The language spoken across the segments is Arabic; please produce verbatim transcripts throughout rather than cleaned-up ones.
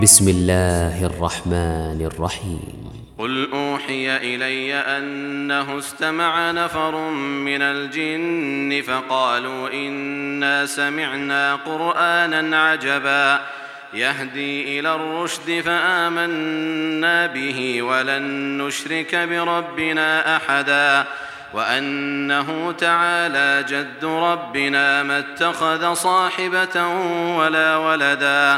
بسم الله الرحمن الرحيم. قل أوحي إلي أنه استمع نفر من الجن فقالوا إنا سمعنا قرآنا عجبا يهدي إلى الرشد فآمنا به ولن نشرك بربنا أحدا وأنه تعالى جد ربنا ما اتخذ صاحبة ولا ولدا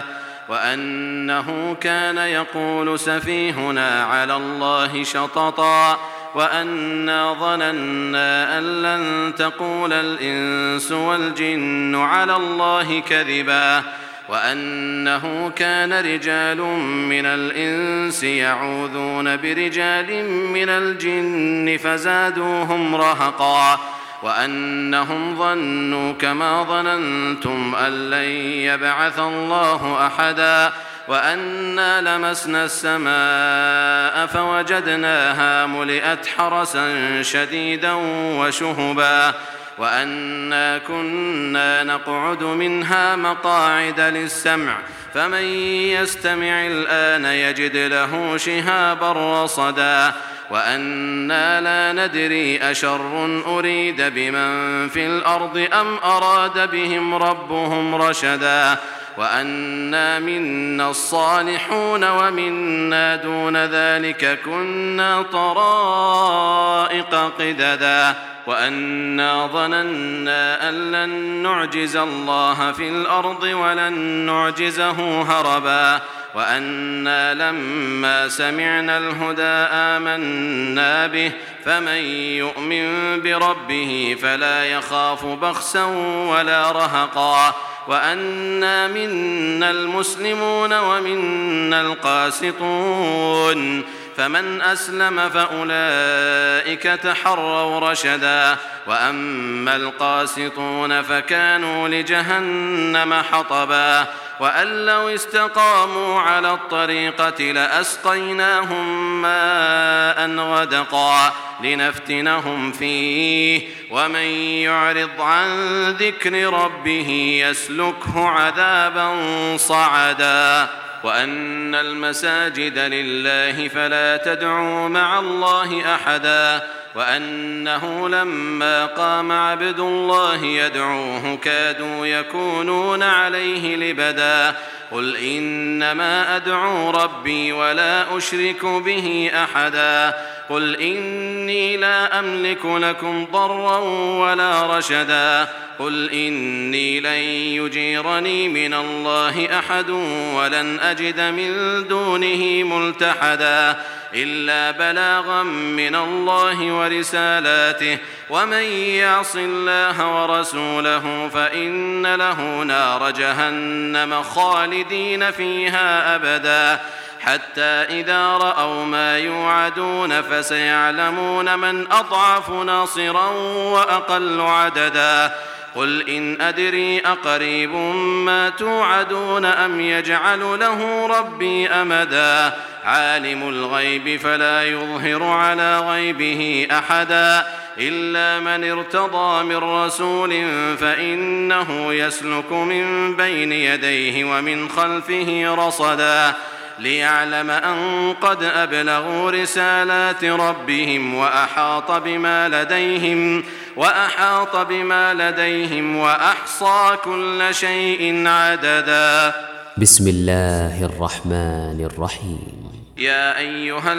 وأنه كان يقول سفيهنا على الله شططا وأنا ظننا أن لن تقول الإنس والجن على الله كذبا وأنه كان رجال من الإنس يعوذون برجال من الجن فزادوهم رهقا وأنهم ظنوا كما ظننتم أن لن يبعث الله أحدا وأنا لمسنا السماء فوجدناها ملئت حرسا شديدا وشهبا وأنا كنا نقعد منها مقاعد للسمع فمن يستمع الآن يجد له شهابا رصدا وأنا لا ندري أشر أريد بمن في الأرض أم أراد بهم ربهم رشدا وأنا منا الصالحون ومنا دون ذلك كنا طرائق قددا وأنا ظننا أن لن نعجز الله في الأرض ولن نعجزه هربا وأنا لما سمعنا الهدى آمنا به فمن يؤمن بربه فلا يخاف بخسا ولا رهقا وأنا منا المسلمون ومنا القاسطون فمن أسلم فأولئك تحروا رشدا وأما القاسطون فكانوا لجهنم حطبا وأن لو استقاموا على الطريقة لأسقيناهم ماء غدقا لنفتنهم فيه ومن يعرض عن ذكر ربه يسلكه عذابا صعدا وأن المساجد لله فلا تدعوا مع الله أحدا وأنه لما قام عبد الله يدعوه كادوا يكونون عليه لبدا قل إنما أدعو ربي ولا أشرك به أحدا قل إني لا أملك لكم ضرا ولا رشدا قل إني لن يجيرني من الله أحد ولن أجد من دونه ملتحدا إلا بلاغا من الله ورسالاته ومن يعص الله ورسوله فإن له نار جهنم خالدين فيها أبدا حتى إذا رأوا ما يوعدون فسيعلمون من أضعف ناصرا وأقل عددا قل إن أدري أقريب ما توعدون أم يجعل له ربي أمدا عالم الغيب فلا يظهر على غيبه أحدا إلا من ارتضى من رسول فإنه يسلك من بين يديه ومن خلفه رصدا ليعلم أن قد أبلغوا رسالات ربهم وأحاط بما لديهم وأحاط بما لديهم وأحصى كل شيء عددا. بسم الله الرحمن الرحيم. يا أيها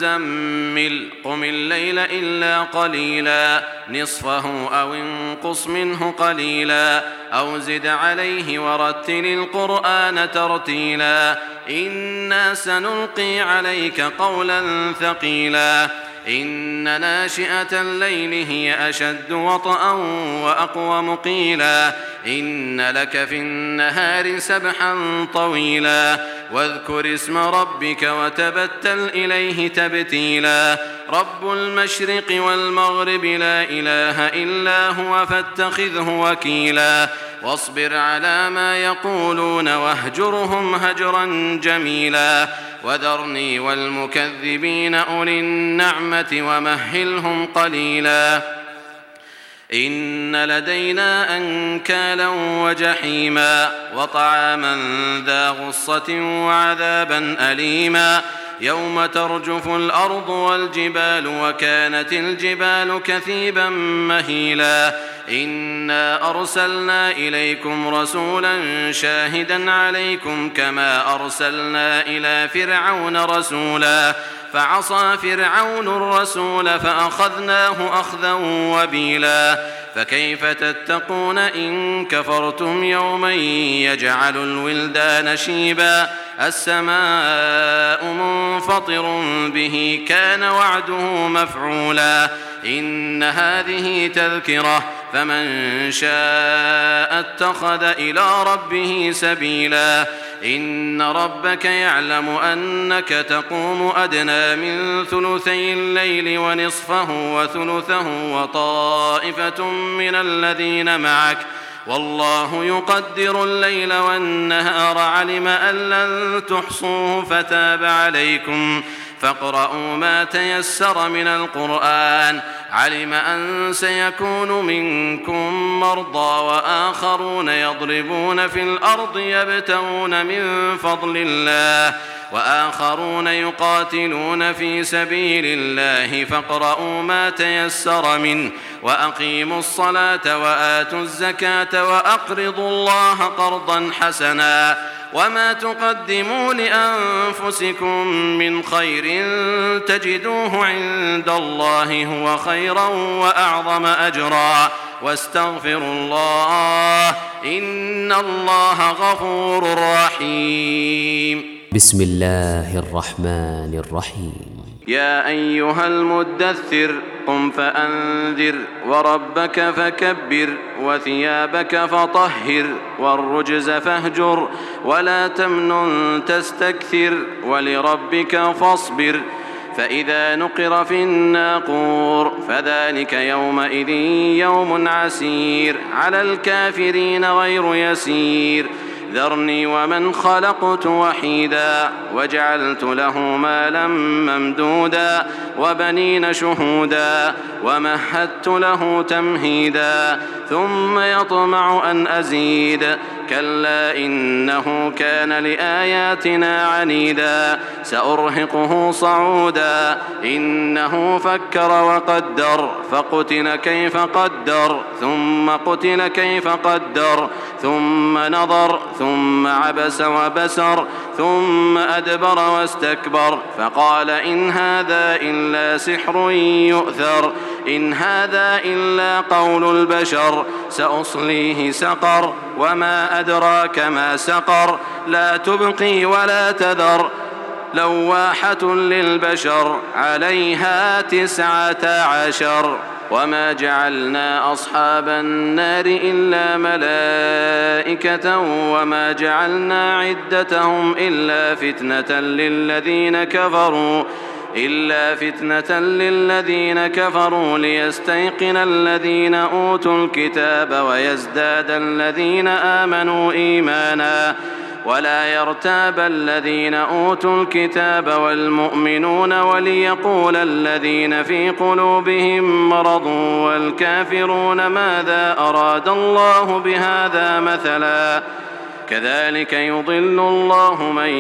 المزمل قم الليل إلا قليلا نصفه أو انقص منه قليلا أو زد عليه ورتل القرآن ترتيلا إنا سنلقي عليك قولا ثقيلا إن ناشئة الليل هي أشد وطئا وأقوم قيلا إن لك في النهار سبحا طويلا واذكر اسم ربك وتبتل إليه تبتيلا رب المشرق والمغرب لا إله إلا هو فاتخذه وكيلا واصبر على ما يقولون واهجرهم هجرا جميلا وذرني والمكذبين أولي النعمة ومهلهم قليلا إن لدينا أنكالا وجحيما وطعاما ذا غصة وعذابا أليما يوم ترجف الأرض والجبال وكانت الجبال كثيبا مهيلا إنا أرسلنا إليكم رسولا شاهدا عليكم كما أرسلنا إلى فرعون رسولا فعصى فرعون الرسول فأخذناه أخذا وبيلا فكيف تتقون إن كفرتم يوما يجعل الولدان شيبا السماء منفطر به كان وعده مفعولا إن هذه تذكرة فمن شاء اتخذ إلى ربه سبيلا إن ربك يعلم أنك تقوم أدنى من ثلثي الليل ونصفه وثلثه وطائفة من الذين معك والله يقدر الليل والنهار علم أن لن تحصوه فتاب عليكم فاقرؤوا ما تيسر من القرآن علم أن سيكون منكم مرضى وآخرون يضربون في الأرض يبتغون من فضل الله وآخرون يقاتلون في سبيل الله فاقرؤوا ما تيسر منه وأقيموا الصلاة وآتوا الزكاة وأقرضوا الله قرضا حسنا وما تقدموا لأنفسكم من خير تجدوه عند الله هو خيرا وأعظم أجرا واستغفروا الله إن الله غفور رحيم. بسم الله الرحمن الرحيم. يا أيها المدثر قم فأنذر وربك فكبر وثيابك فطهر والرجز فاهجر ولا تمنن تستكثر ولربك فاصبر فإذا نقر في الناقور فذلك يومئذ يوم عسير على الكافرين غير يسير ذرني ومن خلقت وحيدا وجعلت له مالا ممدودا وبنين شهودا ومهدت له تمهيدا ثم يطمع أن أزيد كلا إنه كان لآياتنا عنيدا سأرهقه صعودا إنه فكر وقدر فقتل كيف قدر ثم قتل كيف قدر ثم نظر ثم عبس وبسر ثم أدبر واستكبر فقال إن هذا إلا سحر يؤثر إن هذا إلا قول البشر سأصليه سقر وما أدراك ما سقر لا تبقي ولا تذر لواحة للبشر عليها تسعة عشر وما جعلنا أصحاب النار إلا ملائكة وما جعلنا عدتهم إلا فتنة للذين كفروا إلا فتنة للذين كفروا ليستيقن الذين أوتوا الكتاب ويزداد الذين آمنوا إيمانا ولا يرتاب الذين أوتوا الكتاب والمؤمنون وليقول الذين في قلوبهم مرض والكافرون ماذا أراد الله بهذا مثلا كذلك يضل الله من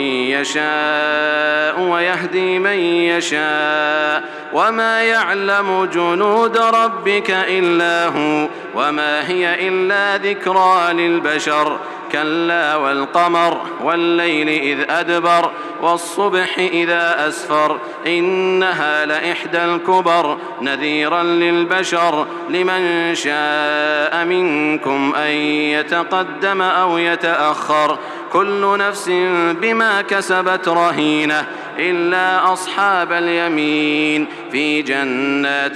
يشاء ويهدي من يشاء وما يعلم جنود ربك إلا هو وما هي إلا ذكرى للبشر كلا والقمر والليل إذ أدبر والصبح إذا أسفر إنها لإحدى الكبر نذيرا للبشر لمن شاء منكم أن يتقدم أو يتأخر كل نفس بما كسبت رهينة إلا أصحاب اليمين في جنات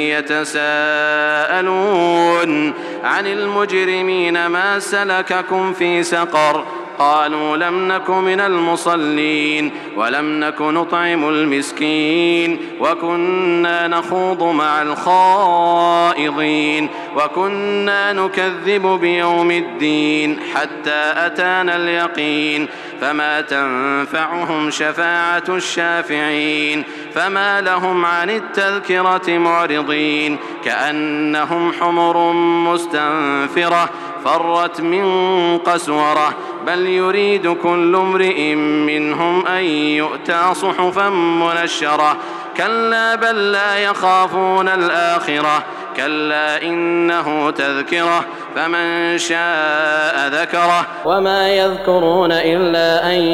يتساءلون عن المجرمين ما سلككم في سقر قالوا لم نك من المصلين ولم نك نطعم المسكين وكنا نخوض مع الخائضين وكنا نكذب بيوم الدين حتى أتانا اليقين فما تنفعهم شفاعة الشافعين فما لهم عن التذكرة معرضين كأنهم حمر مستنفرة فرت من قسورة بل يريد كل امرئ منهم أن يؤتى صحفا منشرة كلا بل لا يخافون الآخرة كلا إنه تذكرة فمن شاء ذكره وما يذكرون إلا أن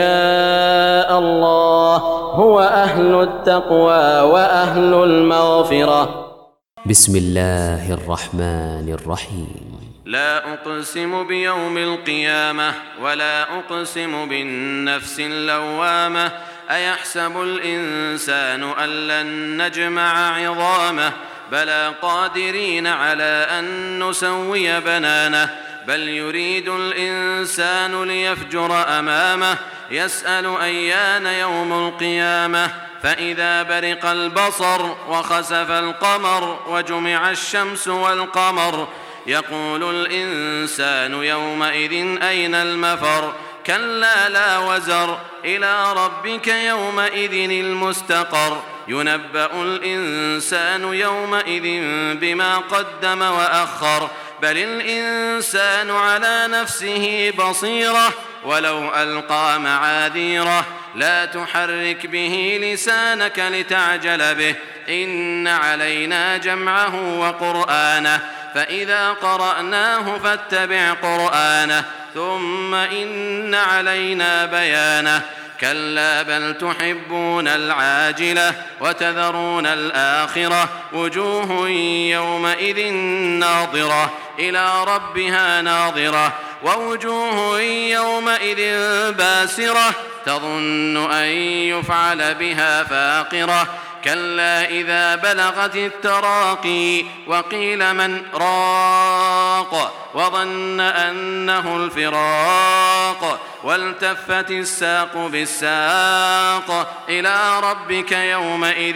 يشاء الله هو أهل التقوى وأهل المغفرة. بسم الله الرحمن الرحيم. لا أقسم بيوم القيامة ولا أقسم بالنفس اللوامة أيحسب الإنسان أن لن نجمع عظامه بلى قادرين على أن نسوي بنانه بل يريد الإنسان ليفجر أمامه يسأل أيان يوم القيامة فإذا برق البصر وخسف القمر وجمع الشمس والقمر يقول الإنسان يومئذ أين المفر كلا لا وزر إلى ربك يومئذ المستقر ينبأ الإنسان يومئذ بما قدم وأخر بل الإنسان على نفسه بصيرة ولو ألقى معاذيره لا تحرك به لسانك لتعجل به إن علينا جمعه وقرآنه فإذا قرأناه فاتبع قرآنه ثم إن علينا بيانه كلا بل تحبون العاجلة وتذرون الآخرة وجوه يومئذ ناظرة إلى ربها ناظرة ووجوه يومئذ باسرة تظن أن يفعل بها فاقرة كلا إذا بلغت التراقي وقيل من راق وظن أنه الفراق والتفت الساق بالساق إلى ربك يومئذ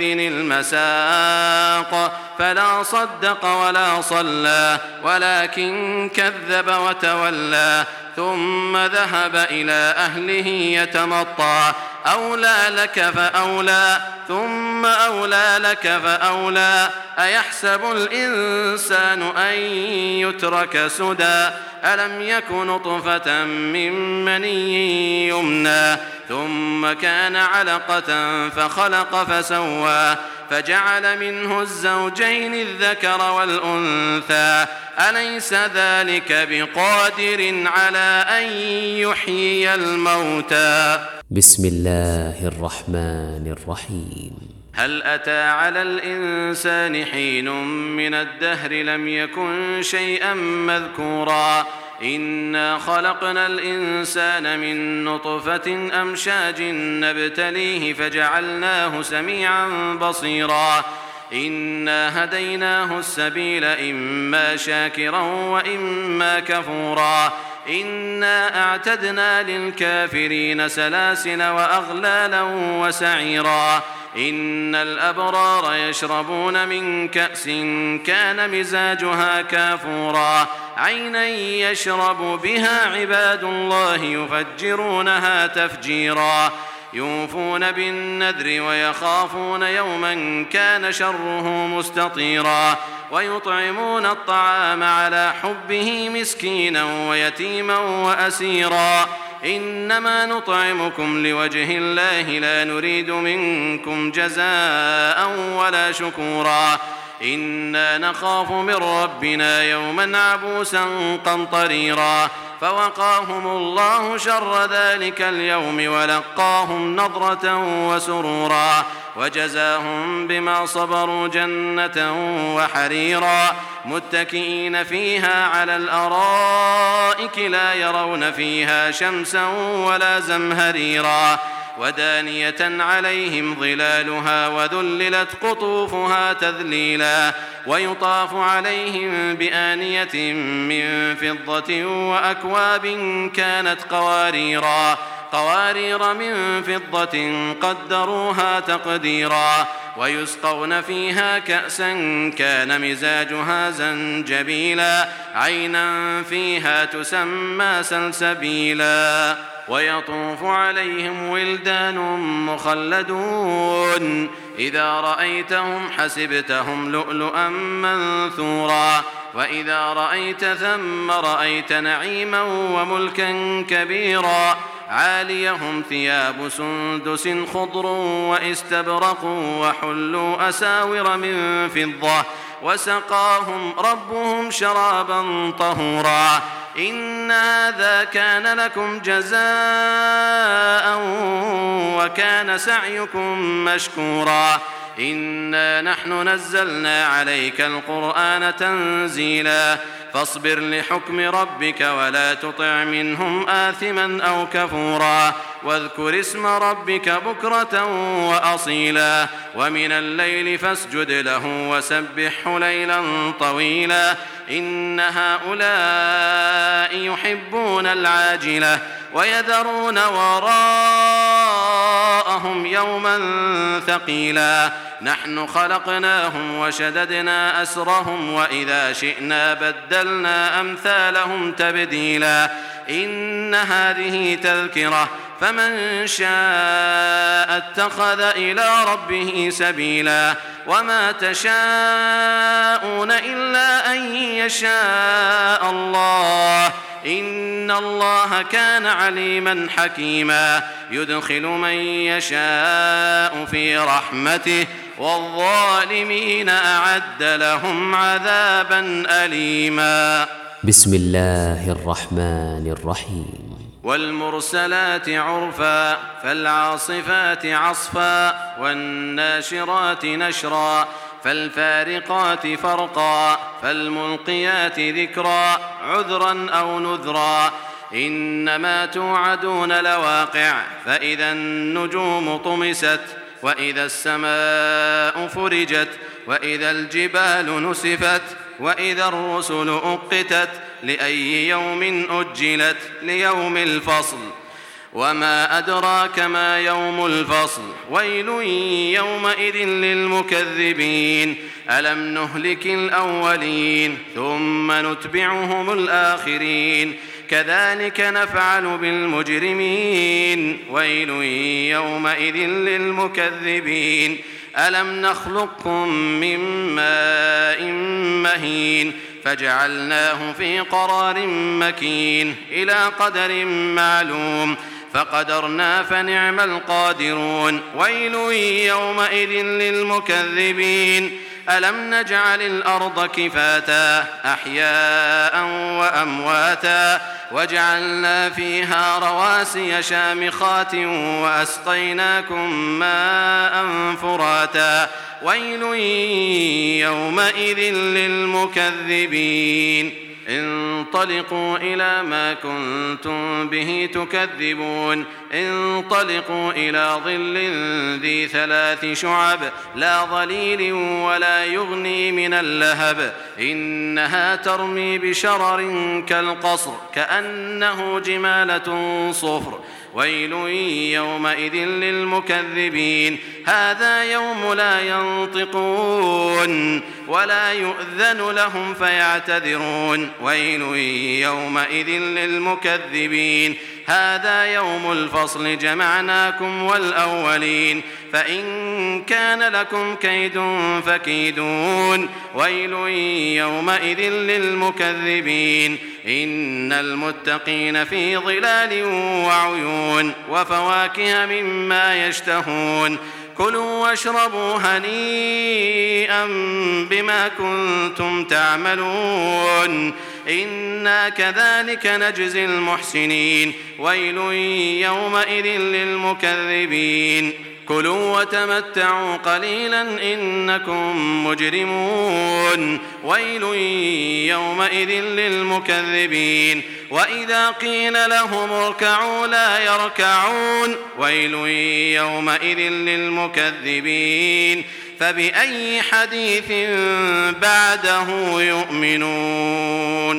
المساق فلا صدق ولا صلى ولكن كذب وتولى ثم ذهب إلى أهله يتمطى أولى لك فأولى ثم أولى لك فأولى أيحسب الإنسان أن يترك سدى ألم يك نطفة من مني يمنى ثم كان علقة فخلق فسوى فجعل منه الزوجين الذكر والأنثى أليس ذلك بقادر على أن يحيي الموتى. بسم الله الرحمن الرحيم. هل أتى على الإنسان حين من الدهر لم يكن شيئا مذكورا إنا خلقنا الإنسان من نطفة أمشاج نبتليه فجعلناه سميعا بصيرا إنا هديناه السبيل إما شاكرا وإما كفورا إنا أعتدنا للكافرين سلاسل وأغلالا وسعيرا إن الأبرار يشربون من كأس كان مزاجها كافورا عينا يشرب بها عباد الله يفجرونها تفجيرا يوفون بالنذر ويخافون يوما كان شره مستطيرا ويطعمون الطعام على حبه مسكينا ويتيما وأسيرا إنما نطعمكم لوجه الله لا نريد منكم جزاء ولا شكورا إنا نخاف من ربنا يوما عبوسا قمطريرا فوقاهم الله شر ذلك اليوم ولقاهم نضرة وسرورا وجزاهم بما صبروا جنة وحريرا متكئين فيها على الأرائك لا يرون فيها شمسا ولا زمهريرا ودانية عليهم ظلالها وذللت قطوفها تذليلا ويطاف عليهم بآنية من فضة وأكواب كانت قواريرا قوارير من فضة قدروها تقديرا ويسقون فيها كأسا كان مزاجها زنجبيلا عينا فيها تسمى سلسبيلا ويطوف عليهم ولدان مخلدون إذا رأيتهم حسبتهم لؤلؤا منثورا وإذا رأيت ثم رأيت نعيما وملكا كبيرا عاليهم ثياب سندس خضر واستبرق وحلوا أساور من فضة وسقاهم ربهم شرابا طهورا إن هذا كان لكم جزاء وكان سعيكم مشكورا إنا نحن نزلنا عليك القرآن تنزيلا فاصبر لحكم ربك ولا تطع منهم آثما أو كفورا واذكر اسم ربك بكرة وأصيلا ومن الليل فاسجد له وسبحه ليلا طويلا إن هؤلاء يحبون العاجلة ويذرون وراءهم يوما ثقيلا نحن خلقناهم وشددنا أسرهم وإذا شئنا بدلنا أمثالهم تبديلا إن هذه تذكرة فمن شاء اتخذ إلى ربه سبيلا وما تشاءون إلا أن يشاء الله إن الله كان عليما حكيما يدخل من يشاء في رحمته والظالمين أعد لهم عذابا أليما بسم الله الرحمن الرحيم والمرسلات عرفا فالعاصفات عصفا والناشرات نشرا فالفارقات فرقا فالملقيات ذكرا عذرا أو نذرا إنما توعدون لواقع فإذا النجوم طمست وإذا السماء فرجت وإذا الجبال نسفت وإذا الرسل أقتت لأي يوم أجلت ليوم الفصل وما أدراك ما يوم الفصل ويل يومئذ للمكذبين ألم نهلك الأولين ثم نتبعهم الآخرين كذلك نفعل بالمجرمين ويل يومئذ للمكذبين ألم نخلقكم من ماء مهين فجعلناه في قرار مكين إلى قدر معلوم فقدرنا فنعم القادرون ويل يومئذ للمكذبين ألم نجعل الأرض كفاتا أحياء وأمواتا وجعلنا فيها رواسي شامخات وأسقيناكم ماء فراتا ويل يومئذ للمكذبين انطلقوا إلى ما كنتم به تكذبون انطلقوا إلى ظل ذي ثلاث شعب لا ظليل ولا يغني من اللهب إنها ترمي بشرر كالقصر كأنه جمالة صفر ويل يومئذ للمكذبين هذا يوم لا ينطقون ولا يؤذن لهم فيعتذرون ويل يومئذ للمكذبين هذا يوم الفصل جمعناكم والأولين فإن كان لكم كيد فكيدون ويل يومئذ للمكذبين إن المتقين في ظلال وعيون وفواكه مما يشتهون كلوا واشربوا هنيئا بما كنتم تعملون إنا كذلك نجزي المحسنين ويل يومئذ للمكذبين كلوا وتمتعوا قليلا إنكم مجرمون ويل يومئذ للمكذبين وإذا قيل لهم اركعوا لا يركعون ويل يومئذ للمكذبين فبأي حديث بعده يؤمنون.